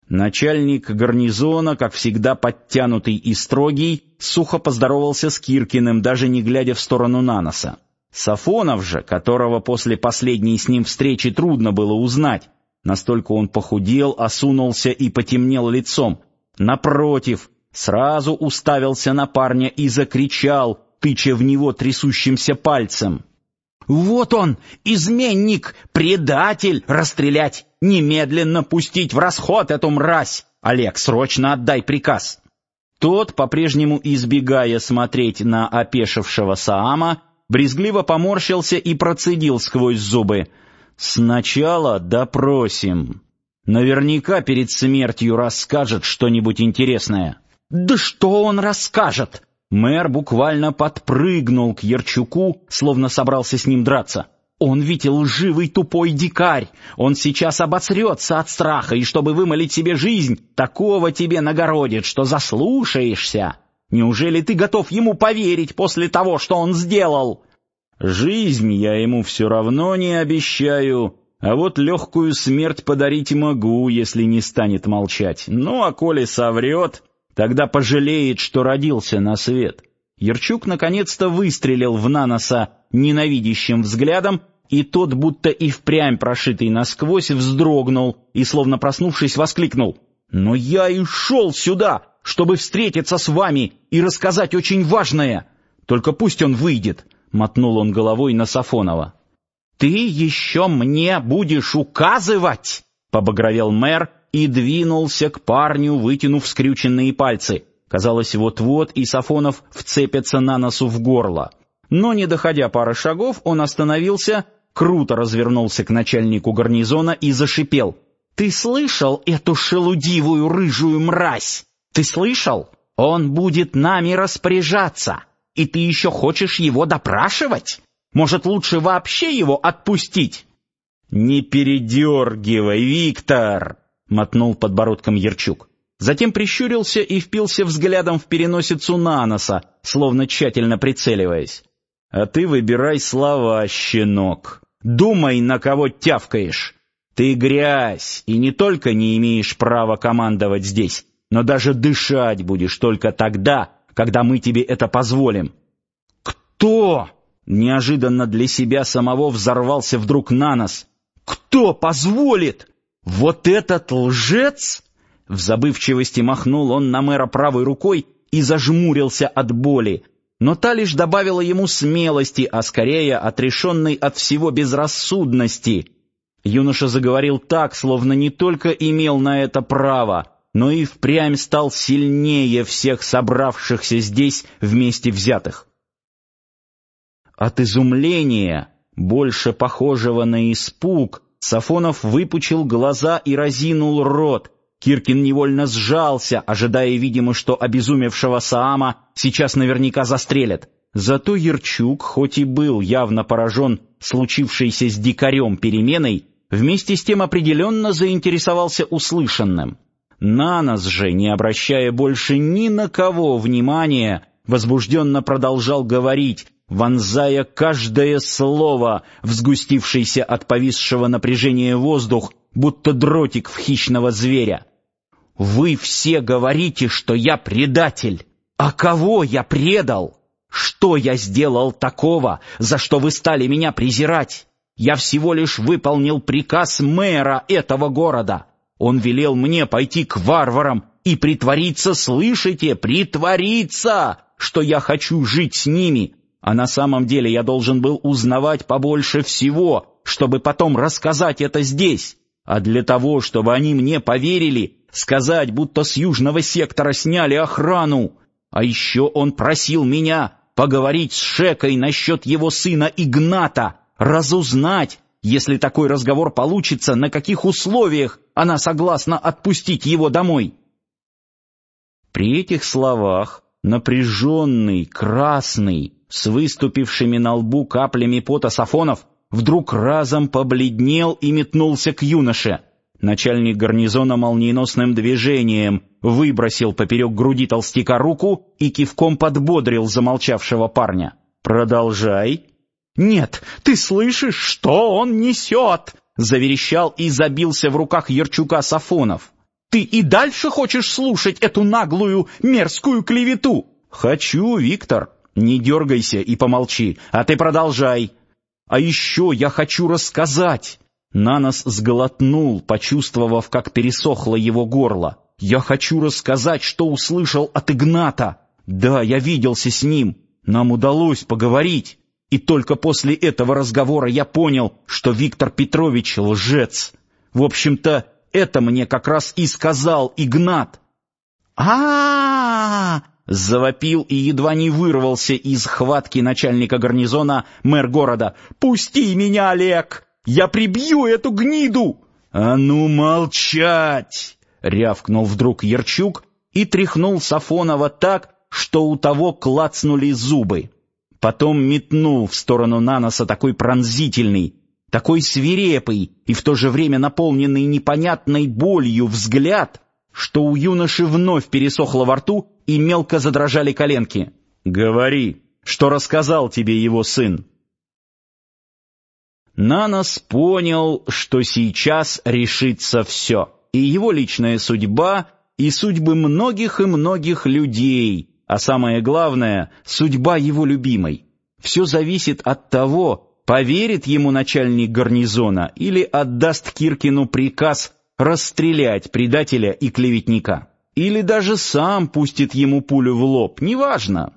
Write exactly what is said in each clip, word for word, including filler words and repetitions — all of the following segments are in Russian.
Начальник гарнизона, как всегда подтянутый и строгий, сухо поздоровался с Киркиным, даже не глядя в сторону Наноса. Сафонов же, которого после последней с ним встречи трудно было узнать, настолько он похудел, осунулся и потемнел лицом, напротив, сразу уставился на парня и закричал, тыча в него трясущимся пальцем: «Вот он, изменник, предатель! Расстрелять! Немедленно пустить в расход эту мразь! Олег, срочно отдай приказ!» Тот, по-прежнему избегая смотреть на опешившего Саама, брезгливо поморщился и процедил сквозь зубы: «Сначала допросим. Наверняка перед смертью расскажет что-нибудь интересное». «Да что он расскажет?» Мэр буквально подпрыгнул к Ярчуку, словно собрался с ним драться. «Он ведь лживый тупой дикарь! Он сейчас обосрется от страха, и чтобы вымолить себе жизнь, такого тебе нагородит, что заслушаешься! Неужели ты готов ему поверить после того, что он сделал?» «Жизнь я ему все равно не обещаю, а вот легкую смерть подарить могу, если не станет молчать. Ну, а коли соврет, тогда пожалеет, что родился на свет». Ярчук наконец-то выстрелил в Наноса ненавидящим взглядом, и тот, будто и впрямь прошитый насквозь, вздрогнул и, словно проснувшись, воскликнул: «Но я и шел сюда, чтобы встретиться с вами и рассказать очень важное. Только пусть он выйдет», — мотнул он головой на Сафонова. «Ты еще мне будешь указывать?» — побагровел мэр и двинулся к парню, вытянув скрюченные пальцы. Казалось, вот-вот и Сафонов вцепится Наносу в горло. Но, не доходя пары шагов, он остановился, круто развернулся к начальнику гарнизона и зашипел: «Ты слышал эту шелудивую рыжую мразь? Ты слышал? Он будет нами распоряжаться, и ты еще хочешь его допрашивать? Может, лучше вообще его отпустить?» «Не передергивай, Виктор!» — мотнул подбородком Ярчук. Затем прищурился и впился взглядом в переносицу Наноса, словно тщательно прицеливаясь. «А ты выбирай слова, щенок. Думай, на кого тявкаешь. Ты грязь, и не только не имеешь права командовать здесь, но даже дышать будешь только тогда, когда мы тебе это позволим». «Кто?» — неожиданно для себя самого взорвался вдруг Нанос. «Кто позволит? Вот этот лжец?» В забывчивости махнул он на мэра правой рукой и зажмурился от боли, но та лишь добавила ему смелости, а скорее отрешенной от всего безрассудности. Юноша заговорил так, словно не только имел на это право, но и впрямь стал сильнее всех собравшихся здесь вместе взятых. От изумления, больше похожего на испуг, Сафонов выпучил глаза и разинул рот. Киркин невольно сжался, ожидая, видимо, что обезумевшего Саама сейчас наверняка застрелят. Зато Ярчук, хоть и был явно поражен случившейся с дикарем переменой, вместе с тем определенно заинтересовался услышанным. Нанос же, не обращая больше ни на кого внимания, возбужденно продолжал говорить, вонзая каждое слово в сгустившийся от повисшего напряжения воздух, будто дротик в хищного зверя. «Вы все говорите, что я предатель. А кого я предал? Что я сделал такого, за что вы стали меня презирать? Я всего лишь выполнил приказ мэра этого города. Он велел мне пойти к варварам и притвориться, слышите, притвориться, что я хочу жить с ними, а на самом деле я должен был узнавать побольше всего, чтобы потом рассказать это здесь. А для того, чтобы они мне поверили, сказать, будто с южного сектора сняли охрану. А еще он просил меня поговорить с Шекой насчет его сына Игната, разузнать, если такой разговор получится, на каких условиях она согласна отпустить его домой». При этих словах напряженный, красный, с выступившими на лбу каплями пота Сафонов вдруг разом побледнел и метнулся к юноше. Начальник гарнизона молниеносным движением выбросил поперек груди толстяка руку и кивком подбодрил замолчавшего парня. «Продолжай». «Нет, ты слышишь, что он несет?» — заверещал и забился в руках Ярчука Сафонов. Ты и дальше хочешь слушать эту наглую, мерзкую клевету? Хочу, Виктор. Не дергайся и помолчи, а ты продолжай. А еще я хочу рассказать. Нанос сглотнул, почувствовав, как пересохло его горло. Я хочу рассказать, что услышал от Игната. Да, я виделся с ним. Нам удалось поговорить. И только после этого разговора я понял, что Виктор Петрович лжец. В общем-то, это мне как раз и сказал Игнат. А-а-а! Завопил и едва не вырвался из хватки начальника гарнизона мэр города. «Пусти меня, Олег! Я прибью эту гниду!» «А ну молчать!» — рявкнул вдруг Ярчук и тряхнул Сафонова так, что у того клацнули зубы. Потом метнул в сторону Наноса такой пронзительный, такой свирепый и в то же время наполненный непонятной болью взгляд, что у юноши вновь пересохло во рту и мелко задрожали коленки. «Говори, что рассказал тебе его сын?» Нанос понял, что сейчас решится все, и его личная судьба, и судьбы многих и многих людей, а самое главное, судьба его любимой. Все зависит от того, поверит ему начальник гарнизона или отдаст Киркину приказ расстрелять предателя и клеветника. Или даже сам пустит ему пулю в лоб, неважно.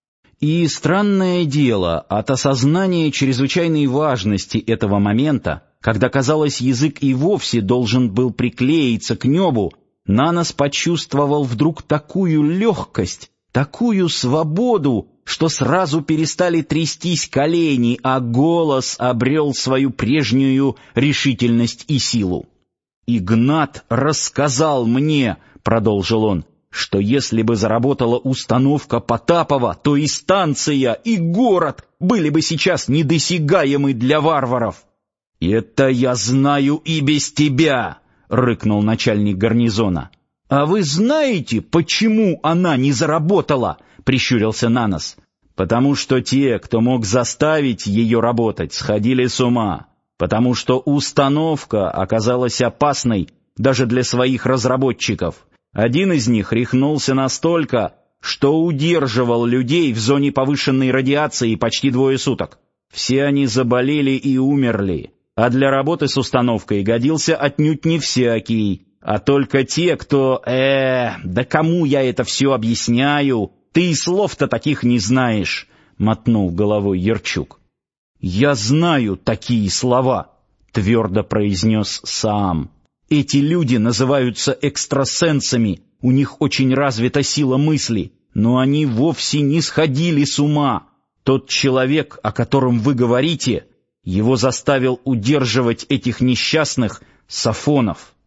И странное дело, от осознания чрезвычайной важности этого момента, когда, казалось, язык и вовсе должен был приклеиться к небу, Нанос почувствовал вдруг такую легкость, такую свободу, что сразу перестали трястись колени, а голос обрел свою прежнюю решительность и силу. «Игнат рассказал мне, — продолжил он, — что если бы заработала установка Потапова, то и станция, и город были бы сейчас недосягаемы для варваров». «Это я знаю и без тебя, — рыкнул начальник гарнизона. «А вы знаете, почему она не заработала?» — прищурился Нанос. «Потому что те, кто мог заставить ее работать, сходили с ума. Потому что установка оказалась опасной даже для своих разработчиков. Один из них рехнулся настолько, что удерживал людей в зоне повышенной радиации почти двое суток. Все они заболели и умерли, а для работы с установкой годился отнюдь не всякий, а только те, кто... э, да кому я это все объясняю? Ты и слов-то таких не знаешь», — мотнул головой Ярчук. «Я знаю такие слова», — твердо произнес сам. «Эти люди называются экстрасенсами, у них очень развита сила мысли, но они вовсе не сходили с ума. Тот человек, о котором вы говорите, его заставил удерживать этих несчастных Сафонов».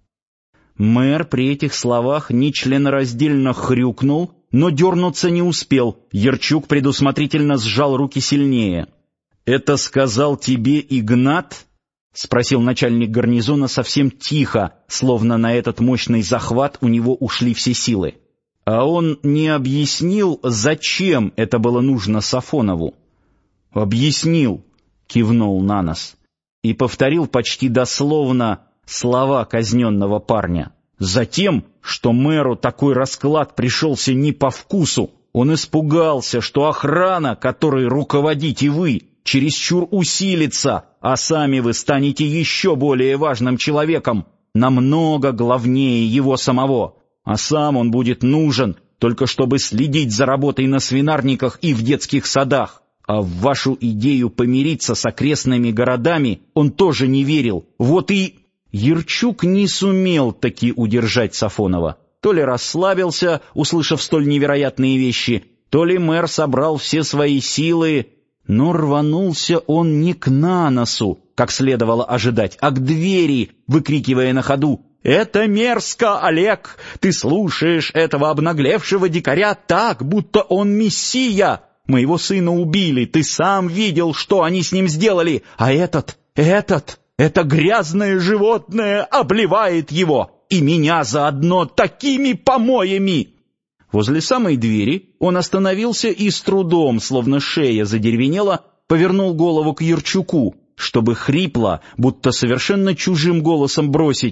Мэр при этих словах нечленораздельно хрюкнул, но дернуться не успел. Ярчук предусмотрительно сжал руки сильнее. «Это сказал тебе Игнат?» — спросил начальник гарнизона совсем тихо, словно на этот мощный захват у него ушли все силы. «А он не объяснил, зачем это было нужно Сафонову?» «Объяснил», — кивнул Нанос, и повторил почти дословно слова казненного парня. «Затем, что мэру такой расклад пришелся не по вкусу, он испугался, что охрана, которой руководите вы, чересчур усилится, а сами вы станете еще более важным человеком, намного главнее его самого, а сам он будет нужен только чтобы следить за работой на свинарниках и в детских садах. А в вашу идею помириться с окрестными городами он тоже не верил. Вот и...» Ярчук не сумел таки удержать Сафонова. То ли расслабился, услышав столь невероятные вещи, то ли мэр собрал все свои силы, но рванулся он не к Наносу, как следовало ожидать, а к двери, выкрикивая на ходу: «Это мерзко, Олег! Ты слушаешь этого обнаглевшего дикаря так, будто он мессия! Моего сына убили, ты сам видел, что они с ним сделали, а этот, этот, это грязное животное обливает его, и меня заодно такими помоями!» Возле самой двери он остановился и с трудом, словно шея задеревенела, повернул голову к Ярчуку, чтобы хрипло, будто совершенно чужим голосом бросить: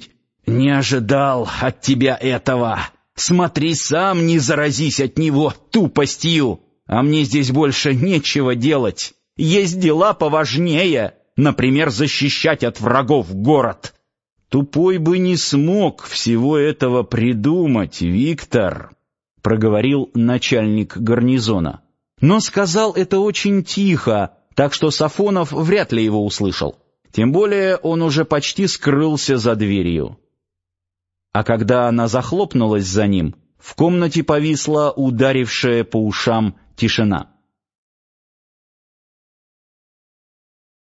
«Не ожидал от тебя этого. Смотри сам, не заразись от него тупостью. А мне здесь больше нечего делать. Есть дела поважнее, например, защищать от врагов город». «Тупой бы не смог всего этого придумать, Виктор», — проговорил начальник гарнизона. Но сказал это очень тихо, так что Сафонов вряд ли его услышал. Тем более он уже почти скрылся за дверью. А когда она захлопнулась за ним, в комнате повисла ударившая по ушам тишина.